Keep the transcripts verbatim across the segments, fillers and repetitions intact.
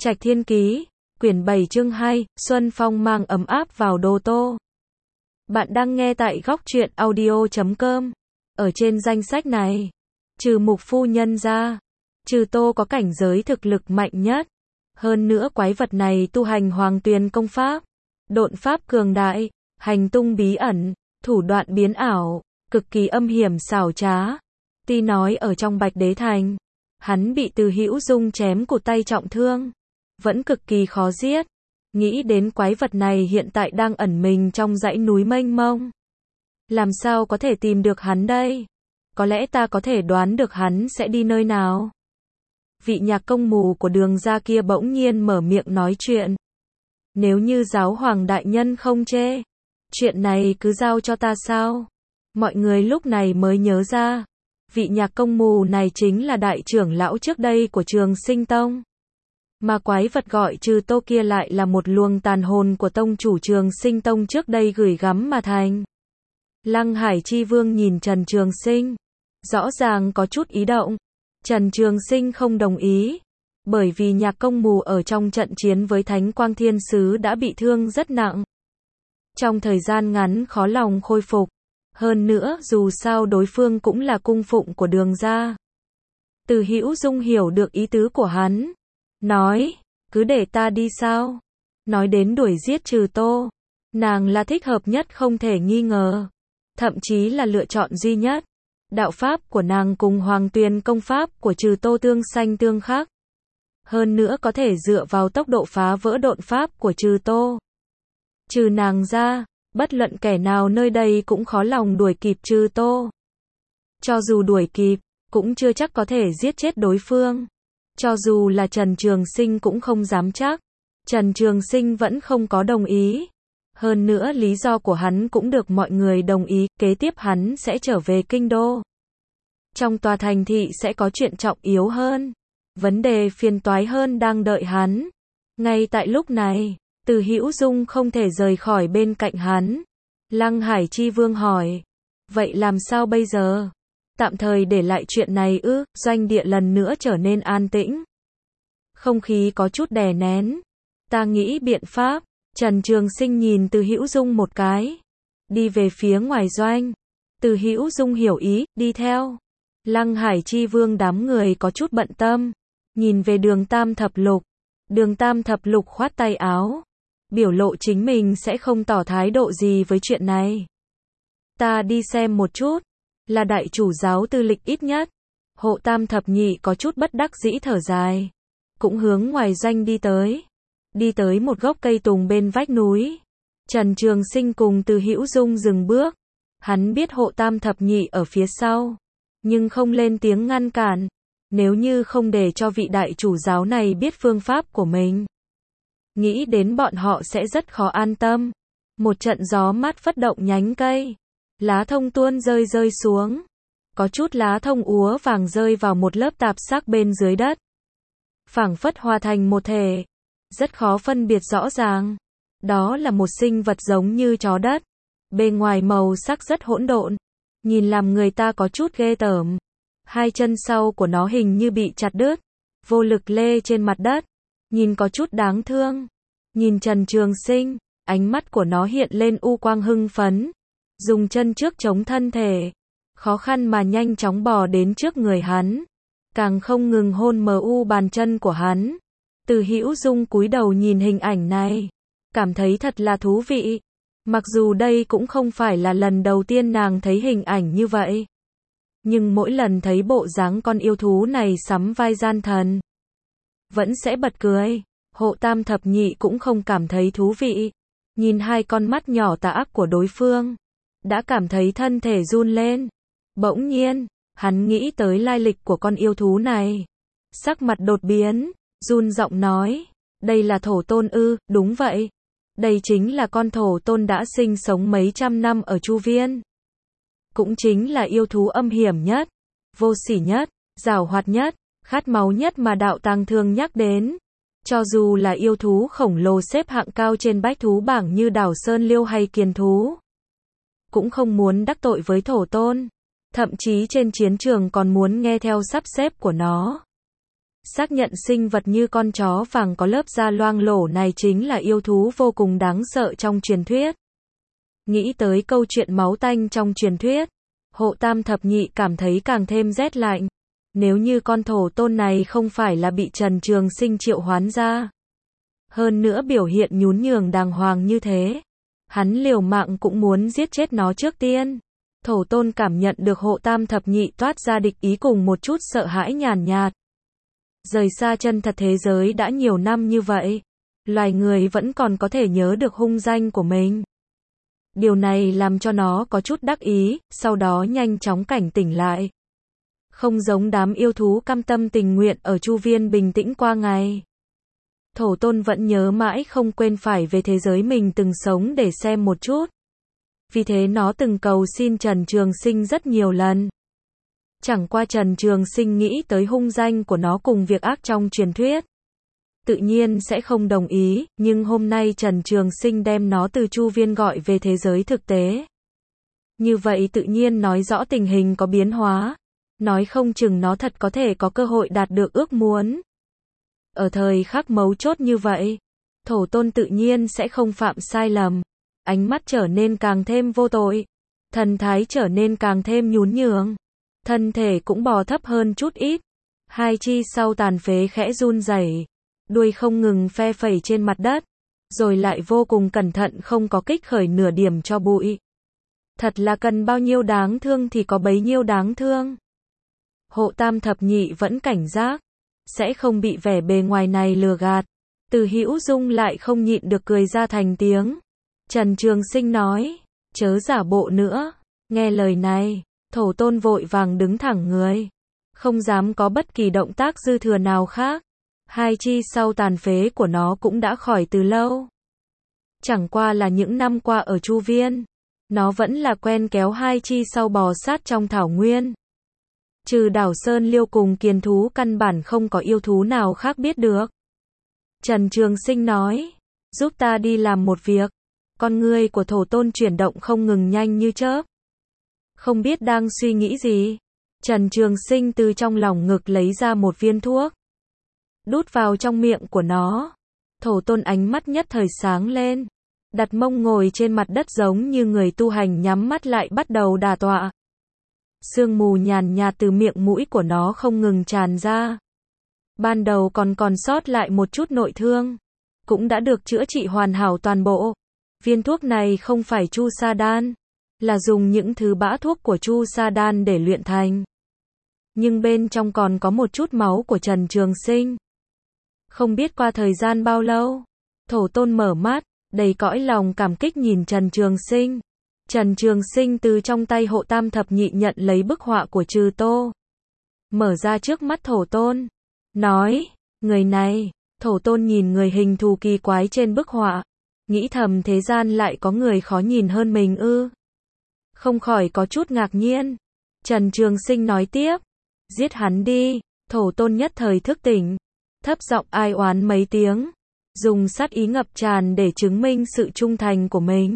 Trạch Thiên Ký, quyển bảy chương hai, Xuân Phong mang ấm áp vào Đô Tô. Bạn đang nghe tại góc truyện audio chấm com. Ở trên danh sách này, trừ Mục phu nhân ra, Trừ Tô có cảnh giới thực lực mạnh nhất. Hơn nữa quái vật này tu hành Hoàng Tuyền công pháp, độn pháp cường đại, hành tung bí ẩn, thủ đoạn biến ảo, cực kỳ âm hiểm xảo trá. Tuy nói ở trong Bạch Đế Thành, hắn bị Từ Hữu Dung chém cụt tay trọng thương, vẫn cực kỳ khó giết. Nghĩ đến quái vật này hiện tại đang ẩn mình trong dãy núi mênh mông. Làm sao có thể tìm được hắn đây? Có lẽ ta có thể đoán được hắn sẽ đi nơi nào. Vị nhạc công mù của Đường gia kia bỗng nhiên mở miệng nói chuyện. Nếu như giáo hoàng đại nhân không chê, chuyện này cứ giao cho ta sao? Mọi người lúc này mới nhớ ra, vị nhạc công mù này chính là đại trưởng lão trước đây của Trường Sinh Tông. Mà quái vật gọi Trừ Tô kia lại là một luồng tàn hồn của tông chủ Trường Sinh Tông trước đây gửi gắm mà thành. Lăng Hải Chi Vương nhìn Trần Trường Sinh, rõ ràng có chút ý động. Trần Trường Sinh không đồng ý, bởi vì nhạc công mù ở trong trận chiến với Thánh Quang Thiên Sứ đã bị thương rất nặng. Trong thời gian ngắn khó lòng khôi phục. Hơn nữa dù sao đối phương cũng là cung phụng của Đường gia. Từ Hữu Dung hiểu được ý tứ của hắn, nói, cứ để ta đi sao? Nói đến đuổi giết Trừ Tô, nàng là thích hợp nhất không thể nghi ngờ, thậm chí là lựa chọn duy nhất. Đạo pháp của nàng cùng Hoàng Tuyền công pháp của Trừ Tô tương xanh tương khắc. Hơn nữa có thể dựa vào tốc độ phá vỡ độn pháp của Trừ Tô. Trừ nàng ra, bất luận kẻ nào nơi đây cũng khó lòng đuổi kịp Trừ Tô. Cho dù đuổi kịp, cũng chưa chắc có thể giết chết đối phương. Cho dù là Trần Trường Sinh cũng không dám chắc. Trần Trường Sinh vẫn không có đồng ý. Hơn nữa lý do của hắn cũng được mọi người đồng ý, kế tiếp hắn sẽ trở về kinh đô. Trong tòa thành thị sẽ có chuyện trọng yếu hơn. Vấn đề phiền toái hơn đang đợi hắn. Ngay tại lúc này, Từ Hữu Dung không thể rời khỏi bên cạnh hắn. Lăng Hải Chi Vương hỏi, vậy làm sao bây giờ? Tạm thời để lại chuyện này ư? Doanh địa lần nữa trở nên an tĩnh. Không khí có chút đè nén. Ta nghĩ biện pháp. Trần Trường Sinh nhìn Từ Hữu Dung một cái, đi về phía ngoài doanh. Từ Hữu Dung hiểu ý, đi theo. Lăng Hải Chi Vương đám người có chút bận tâm, nhìn về Đường Tam Thập Lục. Đường Tam Thập Lục khoát tay áo, biểu lộ chính mình sẽ không tỏ thái độ gì với chuyện này. Ta đi xem một chút, là đại chủ giáo tư lịch ít nhất. Hộ Tam Thập Nhị có chút bất đắc dĩ thở dài, cũng hướng ngoài doanh đi tới. Đi tới một gốc cây tùng bên vách núi. Trần Trường Sinh cùng Từ Hữu Dung dừng bước. Hắn biết Hộ Tam Thập Nhị ở phía sau, nhưng không lên tiếng ngăn cản. Nếu như không để cho vị đại chủ giáo này biết phương pháp của mình, nghĩ đến bọn họ sẽ rất khó an tâm. Một trận gió mát phất động nhánh cây, lá thông tuôn rơi rơi xuống. Có chút lá thông úa vàng rơi vào một lớp tạp xác bên dưới đất, phảng phất hòa thành một thể, rất khó phân biệt rõ ràng. Đó là một sinh vật giống như chó đất, bề ngoài màu sắc rất hỗn độn, nhìn làm người ta có chút ghê tởm. Hai chân sau của nó hình như bị chặt đứt, vô lực lê trên mặt đất, nhìn có chút đáng thương. Nhìn Trần Trường Sinh, ánh mắt của nó hiện lên u quang hưng phấn, dùng chân trước chống thân thể, khó khăn mà nhanh chóng bò đến trước người hắn, càng không ngừng hôn mờ u bàn chân của hắn. Từ Hữu Dung cúi đầu nhìn hình ảnh này, cảm thấy thật là thú vị. Mặc dù đây cũng không phải là lần đầu tiên nàng thấy hình ảnh như vậy, nhưng mỗi lần thấy bộ dáng con yêu thú này sắm vai gian thần, vẫn sẽ bật cười. Hộ Tam Thập Nhị cũng không cảm thấy thú vị, nhìn hai con mắt nhỏ tà ác của đối phương, đã cảm thấy thân thể run lên. Bỗng nhiên, hắn nghĩ tới lai lịch của con yêu thú này, sắc mặt đột biến, run giọng nói, đây là thổ tôn ư? Đúng vậy, đây chính là con thổ tôn đã sinh sống mấy trăm năm ở Chu Viên, cũng chính là yêu thú âm hiểm nhất, vô sỉ nhất, giảo hoạt nhất, khát máu nhất mà đạo tàng thường nhắc đến. Cho dù là yêu thú khổng lồ xếp hạng cao trên bách thú bảng như Đảo Sơn Liêu hay Kiền Thú, cũng không muốn đắc tội với thổ tôn, thậm chí trên chiến trường còn muốn nghe theo sắp xếp của nó. xác nhận sinh vật như con chó vàng có lớp da loang lổ này chính là yêu thú vô cùng đáng sợ trong truyền thuyết. Nghĩ tới câu chuyện máu tanh trong truyền thuyết, Hộ Tam thập nhị cảm thấy càng thêm rét lạnh. Nếu như con thổ tôn này không phải là bị Trần Trường Sinh triệu hoán ra, hơn nữa biểu hiện nhún nhường đàng hoàng như thế, hắn liều mạng cũng muốn giết chết nó trước tiên. Thổ tôn cảm nhận được Hộ Tam thập nhị toát ra địch ý cùng một chút sợ hãi nhàn nhạt. Rời xa chân thật thế giới đã nhiều năm như vậy, loài người vẫn còn có thể nhớ được hung danh của mình. Điều này làm cho nó có chút đắc ý, sau đó nhanh chóng cảnh tỉnh lại. Không giống đám yêu thú cam tâm tình nguyện ở chu viên bình tĩnh qua ngày. Thổ tôn vẫn nhớ mãi không quên phải về thế giới mình từng sống để xem một chút. Vì thế nó từng cầu xin Trần Trường Sinh rất nhiều lần. Chẳng qua Trần Trường Sinh nghĩ tới hung danh của nó cùng việc ác trong truyền thuyết, tự nhiên sẽ không đồng ý, nhưng hôm nay Trần Trường Sinh đem nó từ chu viên gọi về thế giới thực tế. Như vậy tự nhiên nói rõ tình hình có biến hóa, nói không chừng nó thật có thể có cơ hội đạt được ước muốn. Ở thời khắc mấu chốt như vậy, thổ tôn tự nhiên sẽ không phạm sai lầm, ánh mắt trở nên càng thêm vô tội, thần thái trở nên càng thêm nhún nhường, thân thể cũng bò thấp hơn chút ít, hai chi sau tàn phế khẽ run rẩy, đuôi không ngừng phe phẩy trên mặt đất, rồi lại vô cùng cẩn thận không có kích khởi nửa điểm cho bụi. Thật là cần bao nhiêu đáng thương thì có bấy nhiêu đáng thương. Hộ Tam thập nhị vẫn cảnh giác, sẽ không bị vẻ bề ngoài này lừa gạt. Từ Hữu Dung lại không nhịn được cười ra thành tiếng. Trần Trường Sinh nói, chớ giả bộ nữa. Nghe lời này, thổ tôn vội vàng đứng thẳng người, không dám có bất kỳ động tác dư thừa nào khác. Hai chi sau tàn phế của nó cũng đã khỏi từ lâu. Chẳng qua là những năm qua ở chu viên, nó vẫn là quen kéo hai chi sau bò sát trong thảo nguyên. Trừ đảo Sơn Liêu cùng kiền thú căn bản không có yêu thú nào khác biết được. Trần Trường Sinh nói, giúp ta đi làm một việc. Con ngươi của thổ tôn chuyển động không ngừng nhanh như chớp. Không biết đang suy nghĩ gì, Trần Trường Sinh từ trong lòng ngực lấy ra một viên thuốc, đút vào trong miệng của nó. Thổ tôn ánh mắt nhất thời sáng lên, đặt mông ngồi trên mặt đất giống như người tu hành, nhắm mắt lại bắt đầu đả tọa. Sương mù nhàn nhạt từ miệng mũi của nó không ngừng tràn ra. Ban đầu còn còn sót lại một chút nội thương, cũng đã được chữa trị hoàn hảo toàn bộ. Viên thuốc này không phải Chu Sa Đan, là dùng những thứ bã thuốc của Chu Sa Đan để luyện thành. Nhưng bên trong còn có một chút máu của Trần Trường Sinh. Không biết qua thời gian bao lâu, thổ tôn mở mắt, đầy cõi lòng cảm kích nhìn Trần Trường Sinh. Trần Trường Sinh từ trong tay Hộ Tam thập nhị nhận lấy bức họa của Trừ Tô, mở ra trước mắt thổ tôn, nói, người này. Thổ tôn nhìn người hình thù kỳ quái trên bức họa, nghĩ thầm thế gian lại có người khó nhìn hơn mình ư. Không khỏi có chút ngạc nhiên. Trần Trường Sinh nói tiếp, giết hắn đi. Thổ tôn nhất thời thức tỉnh, thấp giọng ai oán mấy tiếng, dùng sát ý ngập tràn để chứng minh sự trung thành của mình.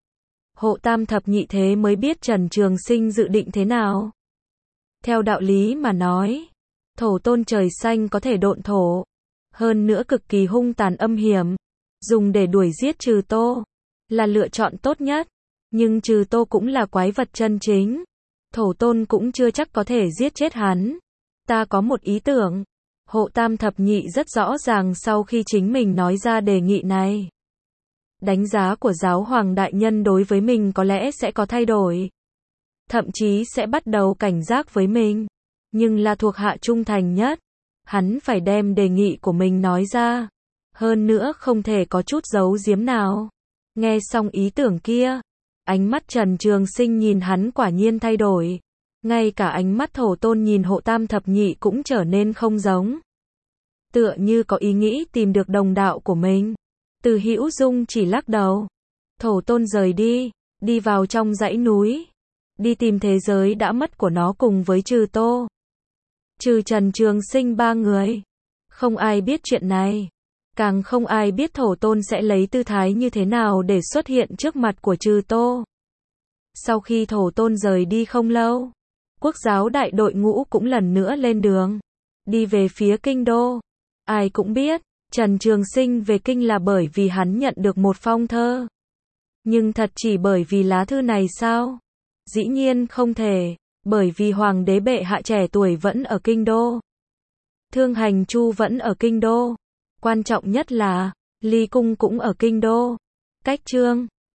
Hộ Tam thập nhị thế mới biết Trần Trường Sinh dự định thế nào. Theo đạo lý mà nói, thổ tôn trời xanh có thể độn thổ, hơn nữa cực kỳ hung tàn âm hiểm, dùng để đuổi giết Trừ Tô, là lựa chọn tốt nhất. Nhưng Trừ Tô cũng là quái vật chân chính, thổ tôn cũng chưa chắc có thể giết chết hắn. Ta có một ý tưởng. Hộ Tam thập nhị rất rõ ràng sau khi chính mình nói ra đề nghị này, đánh giá của giáo hoàng đại nhân đối với mình có lẽ sẽ có thay đổi. Thậm chí sẽ bắt đầu cảnh giác với mình. Nhưng là thuộc hạ trung thành nhất, hắn phải đem đề nghị của mình nói ra. Hơn nữa không thể có chút giấu giếm nào. Nghe xong ý tưởng kia, ánh mắt Trần Trường Sinh nhìn hắn quả nhiên thay đổi. Ngay cả ánh mắt thổ tôn nhìn Hộ Tam thập nhị cũng trở nên không giống. Tựa như có ý nghĩ tìm được đồng đạo của mình. Từ Hữu Dung chỉ lắc đầu. Thổ tôn rời đi, đi vào trong dãy núi, đi tìm thế giới đã mất của nó cùng với Trừ Tô. Trừ Trần Trường Sinh ba người, không ai biết chuyện này. Càng không ai biết thổ tôn sẽ lấy tư thái như thế nào để xuất hiện trước mặt của Trừ Tô. Sau khi thổ tôn rời đi không lâu, quốc giáo đại đội ngũ cũng lần nữa lên đường. đi về phía kinh đô. Ai cũng biết, Trần Trường Sinh về kinh là bởi vì hắn nhận được một phong thơ. Nhưng thật chỉ bởi vì lá thư này sao? Dĩ nhiên không thể, bởi vì hoàng đế bệ hạ trẻ tuổi vẫn ở kinh đô. Thương Hành Chu vẫn ở kinh đô. Quan trọng nhất là, Ly Cung cũng ở kinh đô. Cách Trương